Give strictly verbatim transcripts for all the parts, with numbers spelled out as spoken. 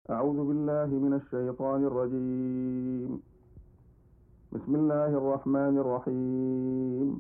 أعوذ بالله من الشيطان الرجيم. بسم الله الرحمن الرحيم.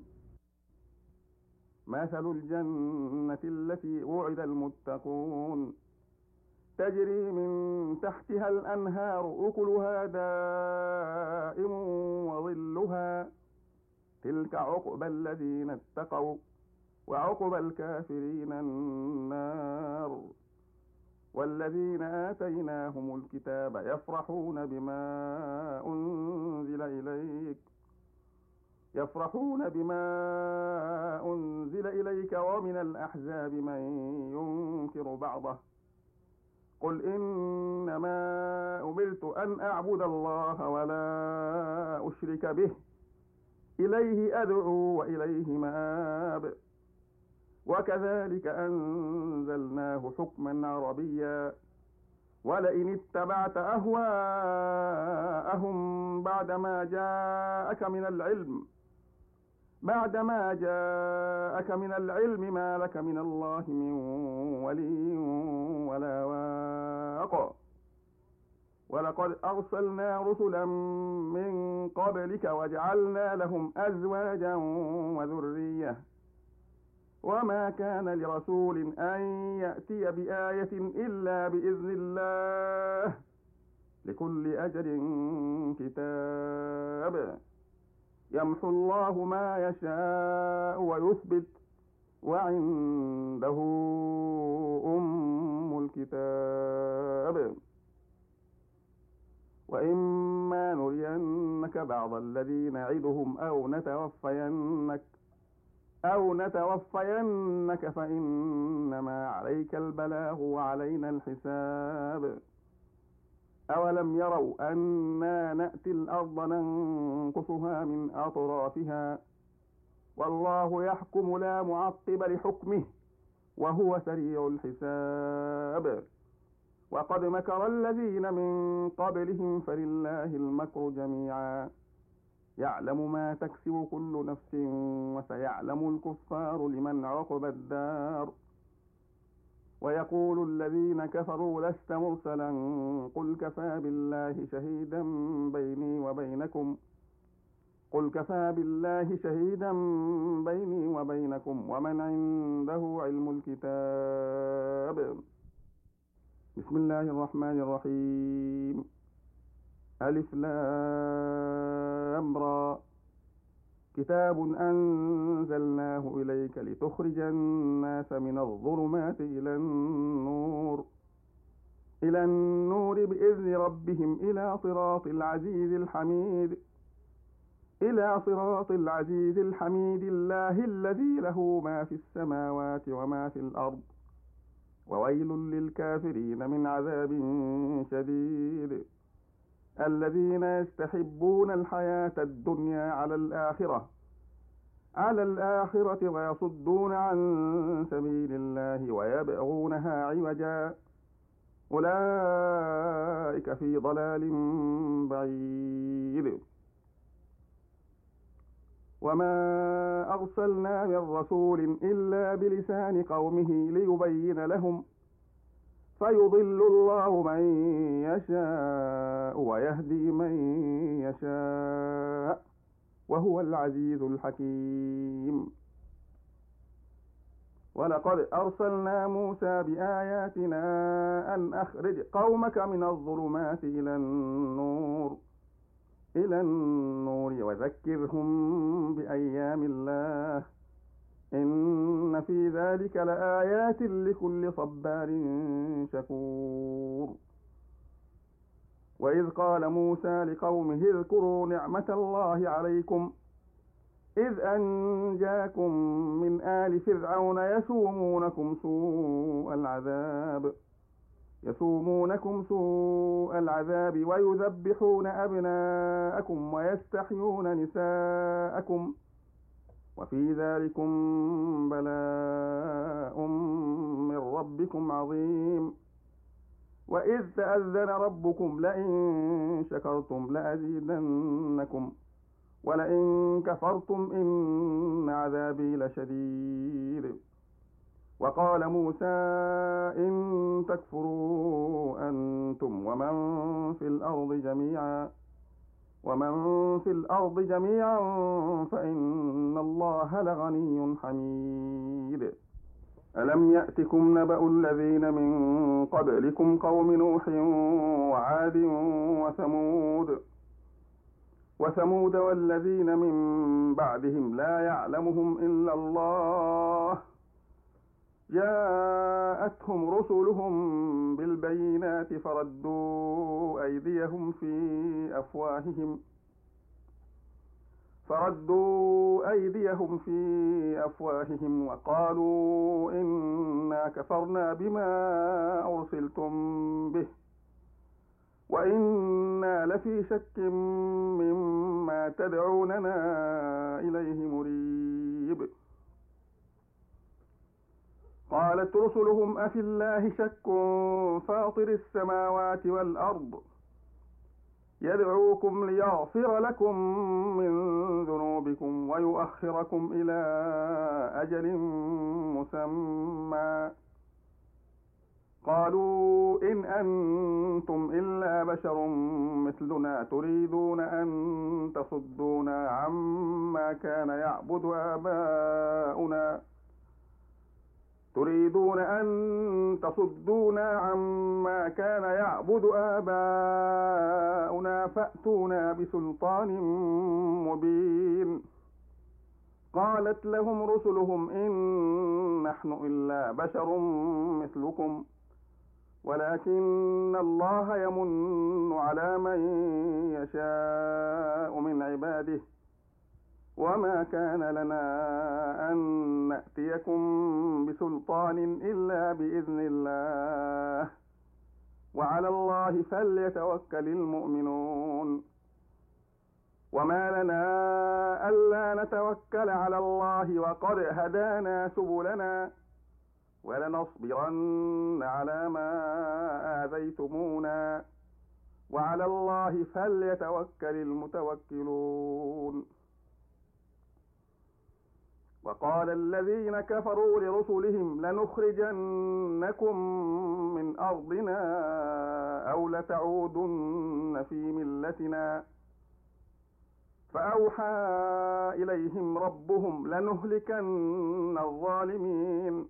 مثل الجنة التي وعد المتقون تجري من تحتها الأنهار أكلها دائم وظلها تلك عقبى الذين اتقوا وعقبى الكافرين النار. والذين آتيناهم الكتاب يفرحون بما أنزل إليك يفرحون بما أنزل إليك ومن الأحزاب من ينكر بعضه قل إنما أمرت أن أعبد الله ولا أشرك به إليه أدعو وإليه مآب. وكذلك أنزلناه حكما عربيا ولئن اتبعت أهواءهم بعدما جاءك من العلم بعدما جاءك من العلم ما لك من الله من ولي ولا واق. ولقد أرسلنا رسلا من قبلك وجعلنا لهم أزواجا وذرية وما كان لرسول أن يأتي بآية إلا بإذن الله لكل أجل كتاب. يمحو الله ما يشاء ويثبت وعنده أم الكتاب. وإما نرينك بعض الذي نعدهم أو نتوفينك أو نتوفينك فإنما عليك البلاغ وعلينا الحساب. أولم يروا أنا نأتي الأرض ننقصها من أطرافها والله يحكم لا معقب لحكمه وهو سريع الحساب. وقد مكر الذين من قبلهم فلله المكر جميعا يعلم ما تكسب كل نفس وسيعلم الكفار لمن عقب الدار. ويقول الذين كفروا لست مرسلا قل كفى بالله شهيدا بيني وبينكم قل كفى بالله شهيدا بيني وبينكم ومن عنده علم الكتاب. بسم الله الرحمن الرحيم. ألف لام را كتاب أنزلناه إليك لتخرج الناس من الظلمات إلى النور إلى النور بإذن ربهم إلى صراط العزيز الحميد إلى صراط العزيز الحميد الله الذي له ما في السماوات وما في الأرض وويل للكافرين من عذاب شديد. الذين يستحبون الحياة الدنيا على الآخرة على الآخرة ويصدون عن سبيل الله ويبغونها عوجا أولئك في ضلال بعيد. وما أرسلنا من رسول إلا بلسان قومه ليبين لهم فيضل الله من يشاء ويهدي من يشاء وهو العزيز الحكيم. ولقد أرسلنا موسى بآياتنا أن أخرج قومك من الظلمات إلى النور إلى النور وذكرهم بأيام الله إن في ذلك لآيات لكل صبار شكور. وإذ قال موسى لقومه اذكروا نعمة الله عليكم إذ أنجاكم من آل فرعون يسومونكم سوء العذاب يسومونكم سوء العذاب ويذبحون أبناءكم ويستحيون نساءكم وفي ذلكم بلاء من ربكم عظيم. وإذ تأذن ربكم لئن شكرتم لأزيدنكم ولئن كفرتم إن عذابي لشديد. وقال موسى إن تكفروا أنتم ومن في الأرض جميعا ومن في الأرض جميعا فإن الله لغني حميد. ألم يأتكم نبأ الذين من قبلكم قوم نوح وعاد وثمود وثمود والذين من بعدهم لا يعلمهم إلا الله جاءتهم رسلهم بالبينات فردوا أيديهم في أفواههم فردوا أيديهم في أفواههم وقالوا إنا كفرنا بما أرسلتم به وإنا لفي شك مما تدعوننا إليه مريب. قالت رسلهم أفي الله شك فاطر السماوات والأرض يدعوكم ليغفر لكم من ذنوبكم ويؤخركم إلى أجل مسمى قالوا إن أنتم إلا بشر مثلنا تريدون أن تصدونا عما كان يعبد آباؤنا تريدون أن تصدونا عما كان يعبد آباؤنا فأتونا بسلطان مبين. قالت لهم رسلهم إن نحن إلا بشر مثلكم ولكن الله يمن على من يشاء من عباده وما كان لنا أن نأتيكم بسلطان إلا بإذن الله وعلى الله فليتوكل المؤمنون. وما لنا ألا نتوكل على الله وقد هدانا سبلنا ولنصبرن على ما آذيتمونا وعلى الله فليتوكل المتوكلون. وقال الذين كفروا لرسلهم لنخرجنكم من أرضنا أو لتعودن في ملتنا فأوحى إليهم ربهم لنهلكن الظالمين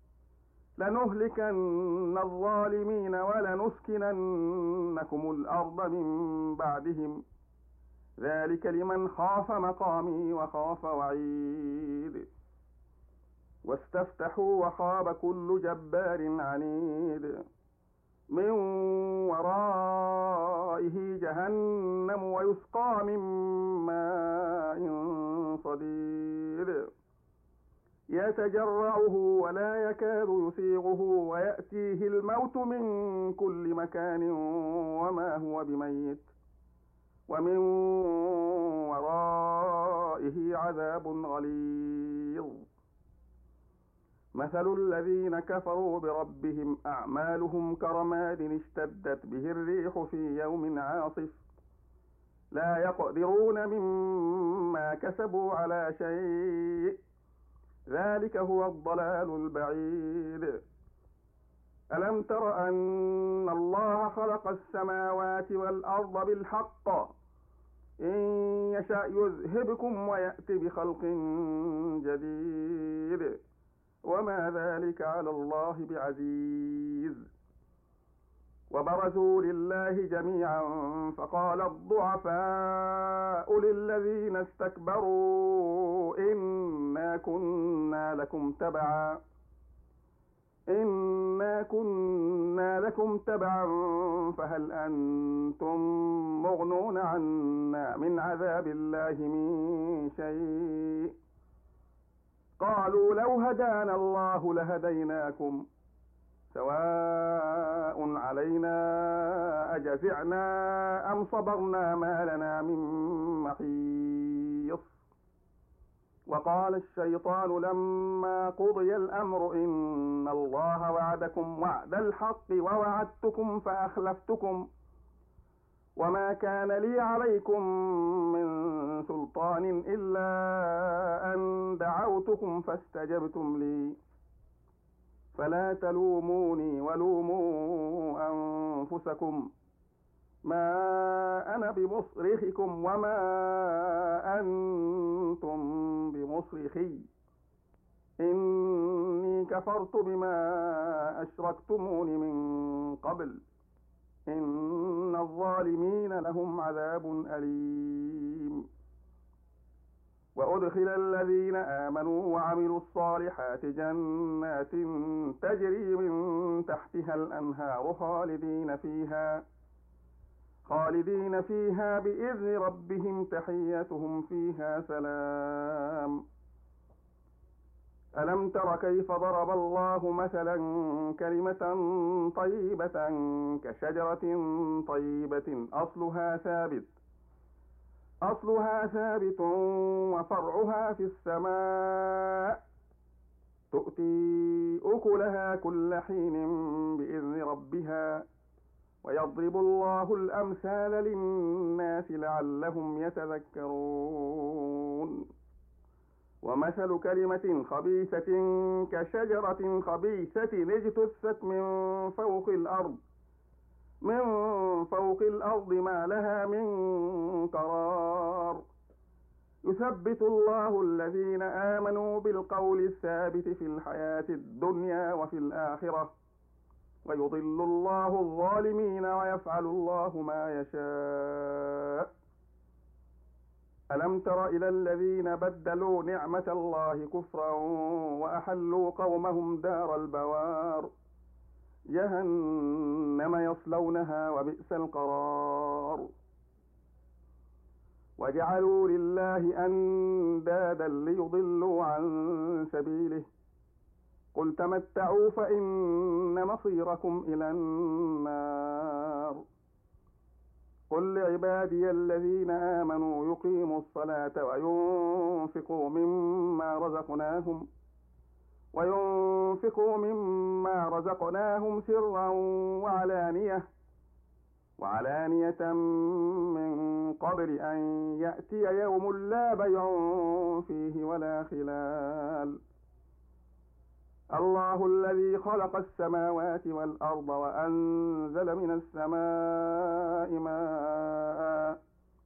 لنهلكن الظالمين ولنسكننكم الأرض من بعدهم ذلك لمن خاف مقامي وخاف وعيد. واستفتحوا وخاب كل جبار عنيد من ورائه جهنم ويسقى من ماء صديد يتجرعه ولا يكاد يسيغه ويأتيه الموت من كل مكان وما هو بميت ومن ورائه عذاب غليظ. مثل الذين كفروا بربهم أعمالهم كرماد اشتدت به الريح في يوم عاصف لا يقدرون مما كسبوا على شيء ذلك هو الضلال البعيد. ألم تر أن الله خلق السماوات والأرض بالحق إن يشأ يذهبكم ويأتي بخلق جديد وما ذلك على الله بعزيز. وبرزوا لله جميعا فقال الضعفاء للذين استكبروا إنا كنا لكم تبعا إنا كنا لكم تبعا فهل أنتم مغنون عنا من عذاب الله من شيء قالوا لو هدانا الله لهديناكم سواء علينا أجزعنا أم صبرنا ما لنا من محيص. وقال الشيطان لما قضي الأمر إن الله وعدكم وعد الحق ووعدتكم فأخلفتكم وما كان لي عليكم من سلطان إلا أن دعوتكم فاستجبتم لي فلا تلوموني ولوموا أنفسكم ما أنا بمصرخكم وما أنتم بمصرخي، إني كفرت بما أشركتمون من قبل، إن الظالمين لهم عذاب أليم. وأدخل الذين آمنوا وعملوا الصالحات جنات تجري من تحتها الأنهار خالدين فيها خالدين فيها بإذن ربهم تحيتهم فيها سلام. ألم تر كيف ضرب الله مثلا كلمة طيبة كشجرة طيبة أصلها ثابت أصلها ثابت وفرعها في السماء تؤتي أكلها كل حين بإذن ربها ويضرب الله الأمثال للناس لعلهم يتذكرون. ومثل كلمة خبيثة كشجرة خبيثة اجتثت من فوق الأرض من فوق الأرض ما لها من قرار، يثبت الله الذين آمنوا بالقول الثابت في الحياة الدنيا وفي الآخرة، ويضل الله الظالمين ويفعل الله ما يشاء. ألم تر إلى الذين بدلوا نعمة الله كفرا وأحلوا قومهم دار البوار، جهنم يصلونها وبئس القرار. وجعلوا لله أندادا ليضلوا عن سبيله، قل تمتعوا فإن مصيركم إلى النار. قل لعبادي الذين آمنوا يقيموا الصلاة وينفقوا مما رزقناهم وينفقوا مما رزقناهم سرا وعلانية وعلانية من قبل أن يأتي يوم لا بيع فيه ولا خلال. الله الذي خلق السماوات والأرض وأنزل من السماء ماء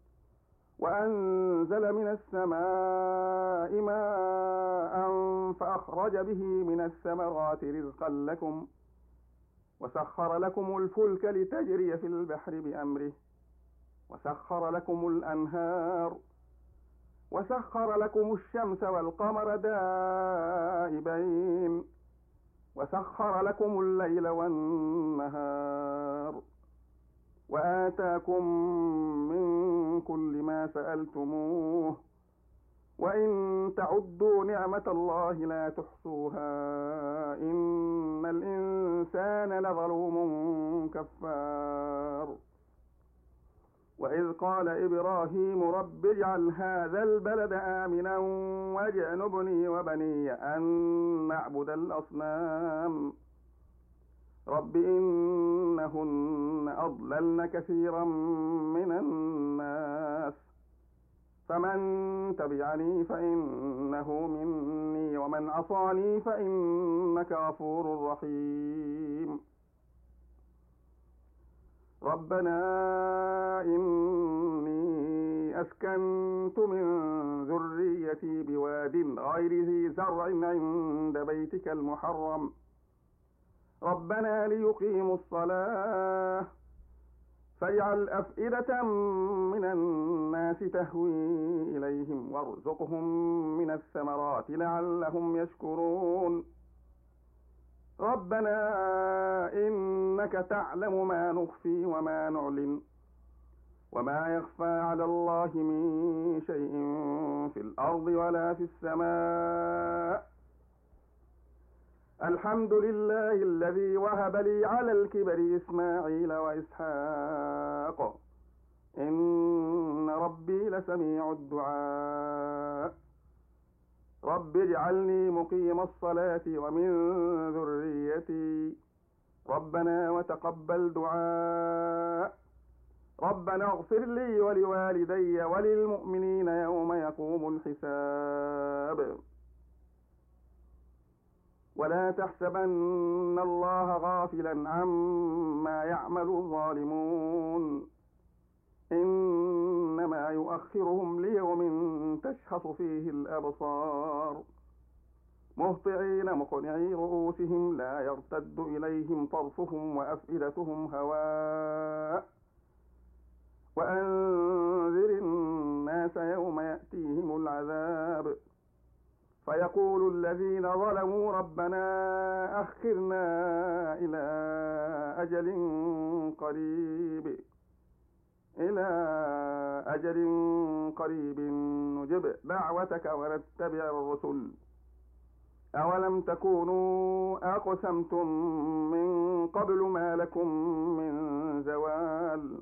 وأنزل من السماء ماء فأخرج به من الثمرات رزقا لكم وسخر لكم الفلك لتجري في البحر بأمره وسخر لكم الأنهار وسخر لكم الشمس والقمر دائبين وسخر لكم الليل والنهار وآتاكم من كل ما سألتموه وإن تعدوا نعمة الله لا تحصوها إن الإنسان لظلوم كفار. وإذ قال إبراهيم رب اجعل هذا البلد آمنا واجنبني وبني أن نعبد الأصنام رب إنهن أضللن كثيرا من الناس فمن تبعني فإنه مني ومن عصاني فإنك غفور رحيم. ربنا إني أسكنت من ذريتي بواد غير ذي زرع عند بيتك المحرم ربنا ليقيموا الصلاة فاجعل أفئدة من الناس تهوي إليهم وارزقهم من الثمرات لعلهم يشكرون. ربنا إنك تعلم ما نخفي وما نعلن وما يخفى على الله من شيء في الأرض ولا في السماء. الحمد لله الذي وهب لي على الكبر إسماعيل وإسحاق إن ربي لسميع الدعاء. رب اجعلني مقيم الصلاة ومن ذريتي ربنا وتقبل دعاء. ربنا اغفر لي ولوالدي وللمؤمنين يوم يقوم الحساب. ولا تحسبن الله غافلا عما يعمل الظالمون إنما يؤخرهم ليوم تشخص فيه الأبصار مهطعين مقنعي رؤوسهم لا يرتد إليهم طرفهم وأفئدتهم هواء وأنذر الناس يوم يأتيهم العذاب فيقول الذين ظلموا ربنا أخرنا إلى أجل قريب إلى أجل قريب نجب دعوتك ونتبع الرسل أولم تكونوا أقسمتم من قبل ما لكم من زوال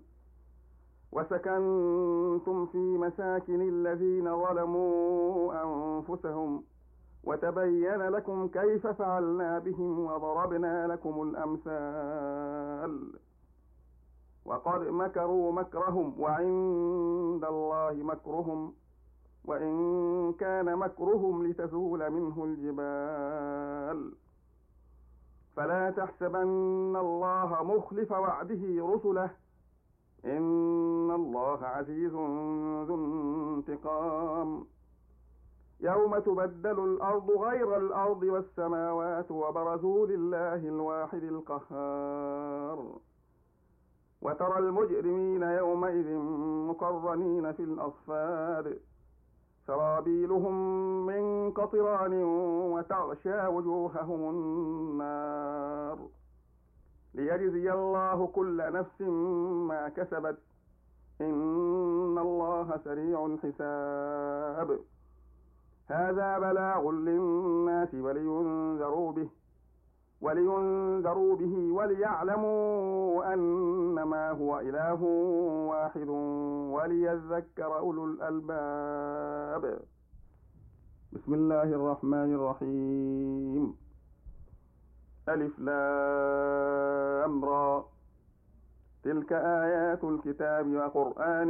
وسكنتم في مساكن الذين ظلموا أنفسهم وتبين لكم كيف فعلنا بهم وضربنا لكم الأمثال وقد مكروا مكرهم وعند الله مكرهم وإن كان مكرهم لتزول منه الجبال فلا تحسبن الله مخلف وعده رسله إن الله عزيز ذو انتقام يوم تبدل الأرض غير الأرض والسماوات وبرزوا لله الواحد القهار وترى المجرمين يومئذ مقرنين في الأصفاد سرابيلهم من قطران وتغشى وجوههم النار ليجزي الله كل نفس ما كسبت إن الله سريع الحساب هذا بلاغ للناس ولينذروا به ولينذروا به وليعلموا أنما هو إله واحد وليذكر أولو الألباب بسم الله الرحمن الرحيم ألف لام را تلك آيات الكتاب وقرآن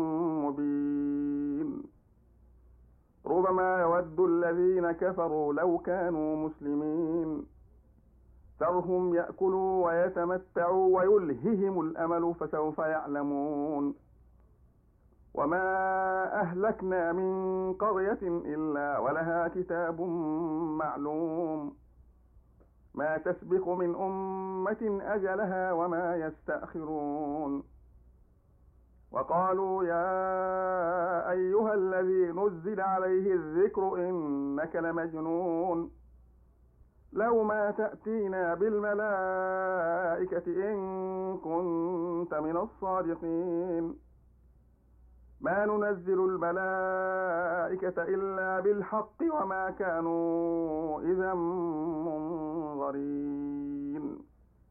مبين ربما يود الذين كفروا لو كانوا مسلمين ذرهم يأكلوا ويتمتعوا ويلههم الأمل فسوف يعلمون وما أهلكنا من قرية إلا ولها كتاب معلوم ما تسبق من أمة أجلها وما يستأخرون وقالوا يا أيها الذي نزل عليه الذكر إنك لمجنون لو ما تأتينا بالملائكة إن كنت من الصادقين ما ننزل الملائكة إلا بالحق وما كانوا إذا منظرين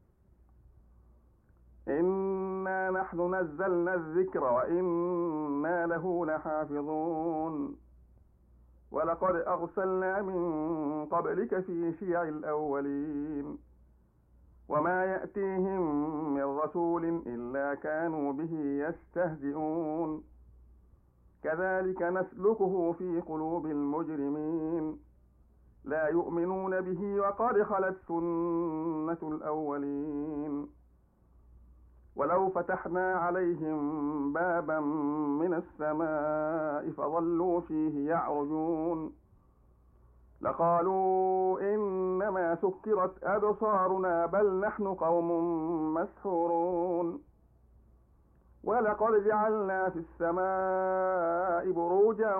إنا نحن نزلنا الذكر وإنا له لحافظون ولقد أرسلنا من قبلك في شيع الأولين وما يأتيهم من رسول إلا كانوا به يستهزئون كذلك نسلكه في قلوب المجرمين لا يؤمنون به وقد خلت سنة الأولين ولو فتحنا عليهم بابا من السماء فظلوا فيه يعرجون لقالوا إنما سكرت أبصارنا بل نحن قوم مسحورون ولقد جعلنا في السماء بروجا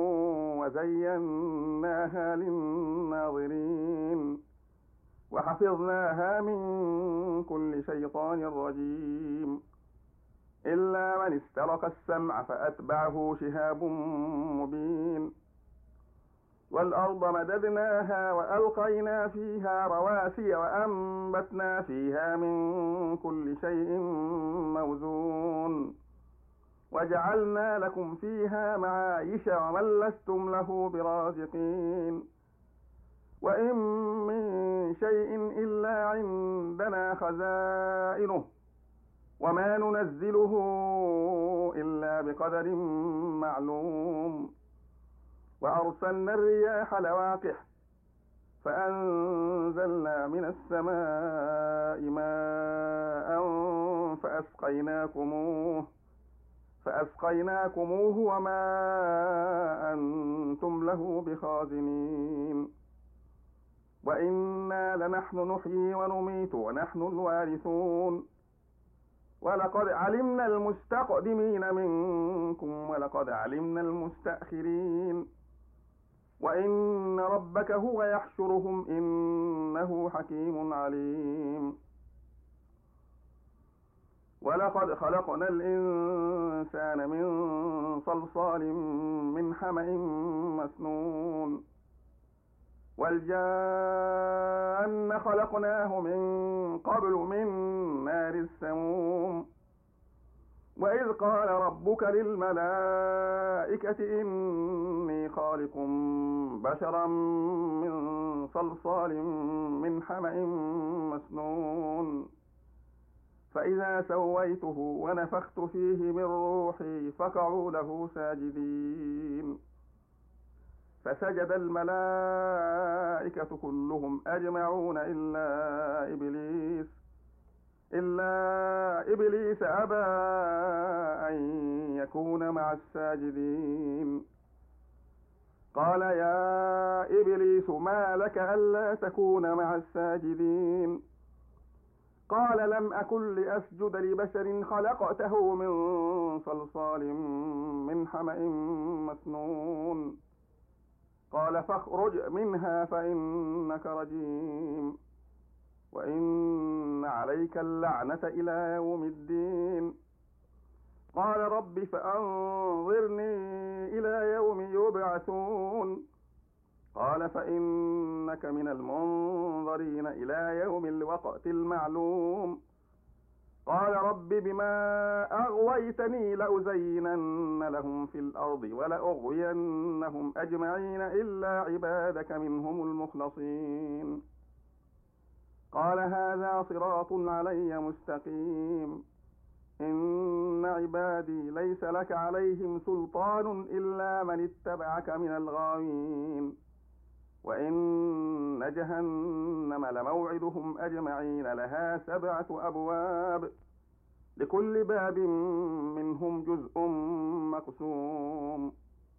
وزيناها للناظرين وحفظناها من كل شيطان رجيم إلا من استرق السمع فأتبعه شهاب مبين والأرض مددناها وألقينا فيها رواسي وأنبتنا فيها من كل شيء موزون وجعلنا لكم فيها معايش ومن لستم له برازقين وإن من شيء إلا عندنا خزائنه وما ننزله إلا بقدر معلوم وأرسلنا الرياح لواقح فأنزلنا من السماء ماء فأسقيناكموه فأسقيناكموه وما أنتم له بخازنين وإنا لنحن نحيي ونميت ونحن الوارثون ولقد علمنا المستقدمين منكم ولقد علمنا المستأخرين وإن ربك هو يحشرهم إنه حكيم عليم ولقد خلقنا الإنسان من صلصال من حمأ مسنون والجان خلقناه من قبل من نار السموم وإذ قال ربك للملائكة إني خالق بشرا من صلصال من حمأ مسنون فإذا سويته ونفخت فيه من روحي فقعوا له ساجدين فسجد الملائكة كلهم أجمعون إلا إبليس إلا إبليس أبى أن يكون مع الساجدين قال يا إبليس ما لك ألا تكون مع الساجدين قال لم أكن لأسجد لبشر خلقته من صلصال من حمأ مسنون قال فاخرج منها فإنك رجيم وإن عليك اللعنة إلى يوم الدين قال رب فأنظرني إلى يوم يبعثون قال فإنك من المنظرين إلى يوم الوقت المعلوم قال رب بما أغويتني لأزينن لهم في الأرض ولأغوينهم أجمعين إلا عبادك منهم المخلصين قال هذا صراط علي مستقيم إن عبادي ليس لك عليهم سلطان إلا من اتبعك من الغاوين وإن جهنم لموعدهم أجمعين لها سبعة أبواب لكل باب منهم جزء مقسوم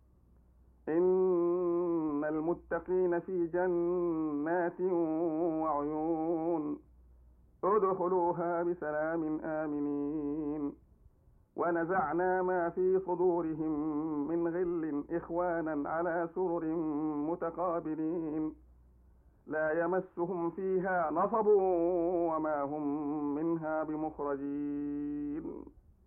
إن المتقين في جنات وعيون ادخلوها بسلام آمنين ونزعنا ما في صدورهم من غل إخوانا على سرر متقابلين لا يمسهم فيها نصب وما هم منها بمخرجين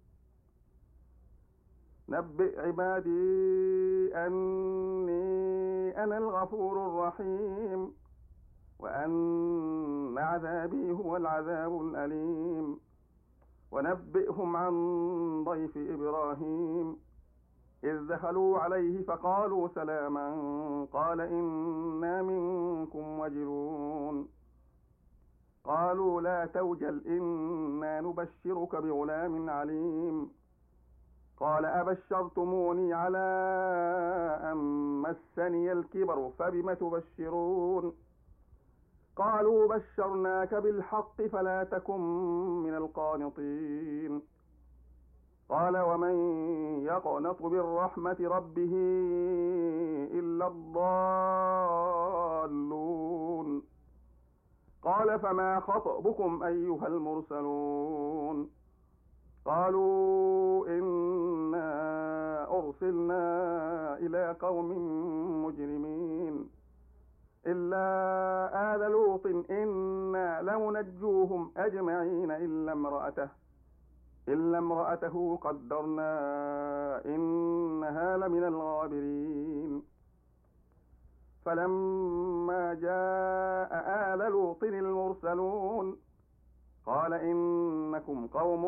نبئ عبادي أني أنا الغفور الرحيم وأن عذابي هو العذاب الأليم ونبئهم عن ضيف إبراهيم إذ دخلوا عليه فقالوا سلاما قال إنا منكم وجلون قالوا لا توجل إنا نبشرك بغلام عليم قال أبشرتموني على أن مسني الكبر فبم تبشرون قالوا بشرناك بالحق فلا تكن من القانطين قال ومن يقنط من رحمة ربه إلا الضالون قال فما خطبكم أيها المرسلون قالوا إنا أرسلنا إلى قوم مجرمين إلا آل لوط إنا لمنجوهم أجمعين إلا امرأته إلا امرأته قدرنا إنها لمن الغابرين فلما جاء آل لوط المرسلون قال إنكم قوم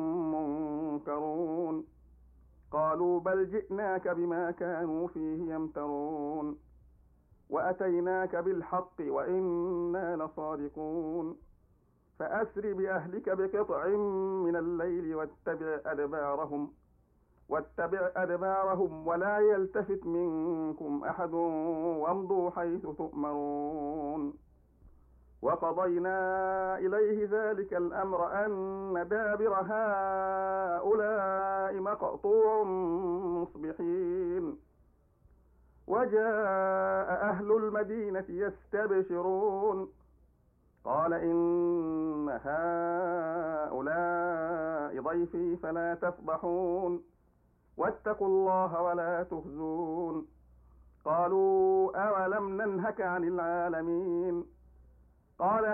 منكرون قالوا بل جئناك بما كانوا فيه يمترون وأتيناك بالحق وإنا لصادقون فأسر بأهلك بقطع من الليل واتبع أدبارهم واتبع أدبارهم ولا يلتفت منكم أحد وامضوا حيث تؤمرون وقضينا إليه ذلك الأمر أن دابر هؤلاء مقطوع مصبحين وجاء أهل المدينة يستبشرون قال إن هؤلاء ضيفي فلا تفضحون واتقوا الله ولا تخزون قالوا أولم ننهك عن العالمين قال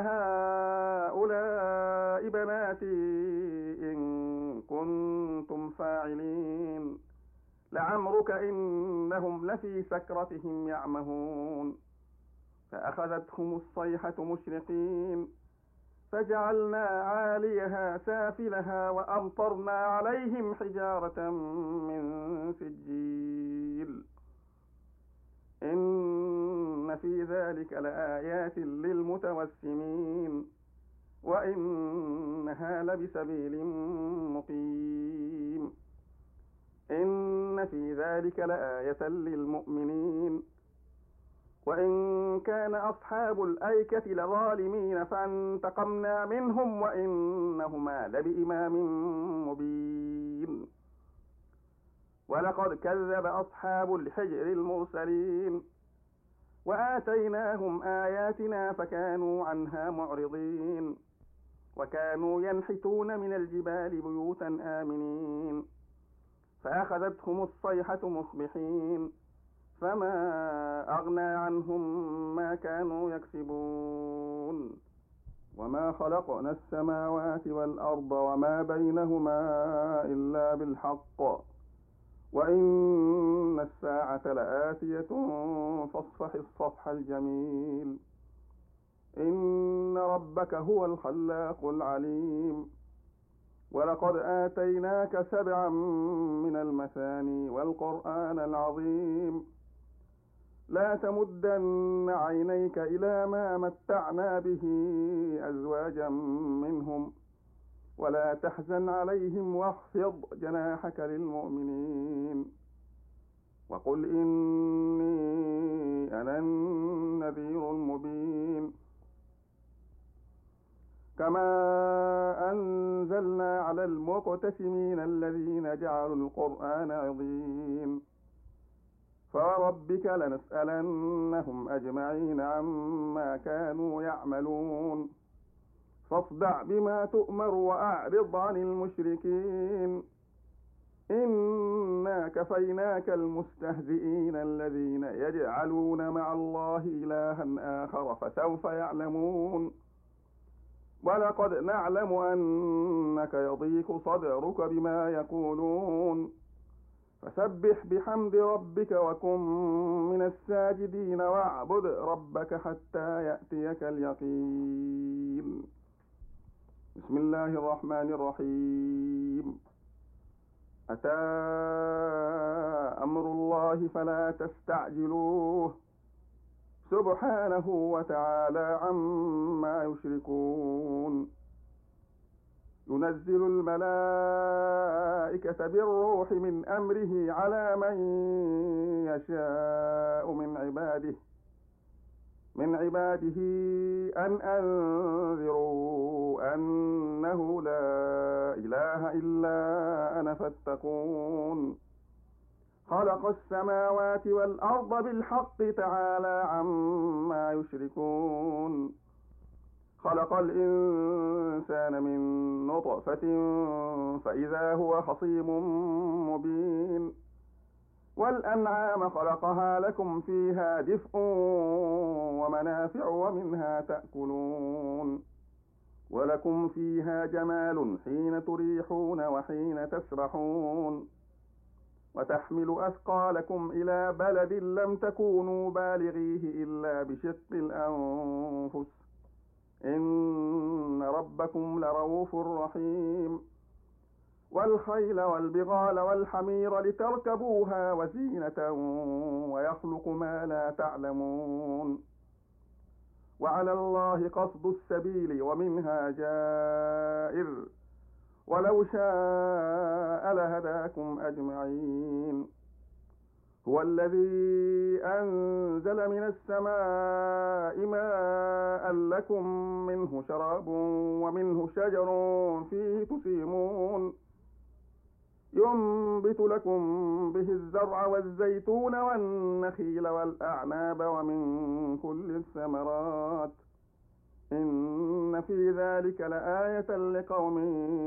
هؤلاء بناتي إن كنتم فاعلين لعمرك إنهم لفي سكرتهم يعمهون فأخذتهم الصيحة مشرقين فجعلنا عاليها سافلها وأمطرنا عليهم حجارة من سجيل إن في ذلك لآيات للمتوسمين وإنها لبسبيل مقيم إن في ذلك لآية للمؤمنين وإن كان أصحاب الأيكة لظالمين فانتقمنا منهم وإنهما لبإمام مبين ولقد كذب أصحاب الحجر المرسلين وآتيناهم آياتنا فكانوا عنها معرضين وكانوا ينحتون من الجبال بيوتا آمنين فأخذتهم الصيحة مصبحين فما أغنى عنهم ما كانوا يكسبون وما خلقنا السماوات والأرض وما بينهما إلا بالحق وإن الساعة لآتية فاصفح الصفح الجميل إن ربك هو الخلاق العليم ولقد آتيناك سبعا من المثاني والقرآن العظيم لا تمدن عينيك إلى ما متعنا به أزواجا منهم ولا تحزن عليهم واخفض جناحك للمؤمنين وقل إني أنا النذير المبين كما أنزلنا على المقتسمين الذين جعلوا القرآن عظيم فوربك لنسألنهم أجمعين عما كانوا يعملون فاصدع بما تؤمر وأعرض عن المشركين إنا كفيناك المستهزئين الذين يجعلون مع الله إلها آخر فسوف يعلمون ولقد نعلم أنك يضيق صدرك بما يقولون فسبح بحمد ربك وكن من الساجدين واعبد ربك حتى يأتيك اليقين بسم الله الرحمن الرحيم أتى أمر الله فلا تستعجلوه سبحانه وتعالى عما يشركون ينزل الملائكة بالروح من أمره على من يشاء من عباده من عباده أن أنذروا أنه لا إله إلا أنا فاتقون خلق السماوات والأرض بالحق تعالى عما يشركون خلق الإنسان من نطفة فإذا هو خصيم مبين والأنعام خلقها لكم فيها دفء ومنافع ومنها تأكلون ولكم فيها جمال حين تريحون وحين تسرحون وتحمل أثقالكم إلى بلد لم تكونوا بالغيه إلا بشق الأنفس إن ربكم لرؤوف رحيم والخيل والبغال والحمير لتركبوها وزينة ويخلق ما لا تعلمون وعلى الله قصد السبيل ومنها جائر ولو شاء لهداكم أجمعين هو الذي أنزل من السماء ماء لكم منه شراب ومنه شجر فيه تسيمون ينبت لكم به الزرع والزيتون والنخيل والأعناب ومن كل الثمرات إن في ذلك لآية لقوم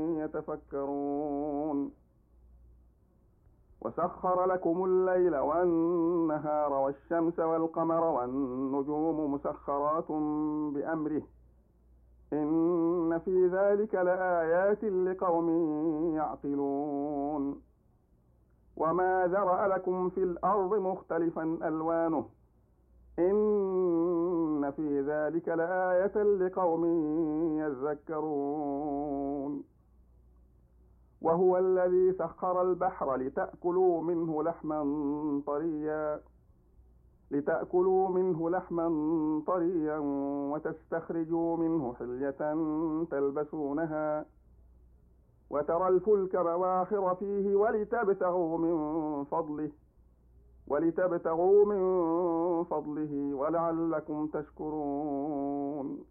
يتفكرون وسخر لكم الليل والنهار والشمس والقمر والنجوم مسخرات بأمره إن في ذلك لآيات لقوم يعقلون وما ذرأ لكم في الأرض مختلفا ألوانه إن في ذلك لآية لقوم يذكرون وهو الذي سخر البحر لتأكلوا منه لحما طريا لتأكلوا منه لحما طريا وتستخرجوا منه حلية تلبسونها وترى الفلك مواخر فيه ولتبتغوا من فضله ولتبتغوا من فضله ولعلكم تشكرون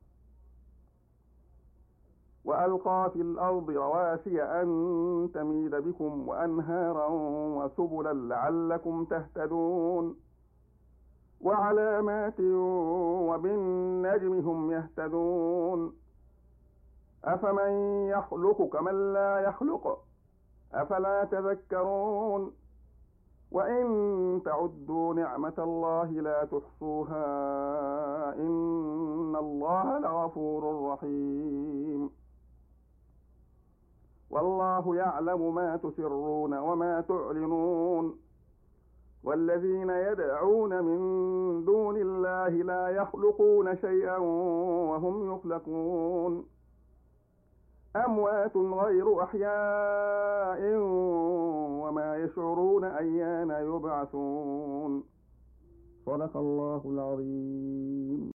وألقى في الأرض رواسي أن تميد بكم وأنهارا وسبلا لعلكم تهتدون وعلامات وبالنجم هم يهتدون أفمن يخلق كمن لا يخلق أفلا تذكرون وإن تعدوا نعمة الله لا تحصوها إن الله لغفور رحيم والله يعلم ما تسرون وما تعلنون والذين يدعون من دون الله لا يخلقون شيئا وهم يخلقون أموات غير أحياء وما يشعرون أيان يبعثون صدق الله العظيم.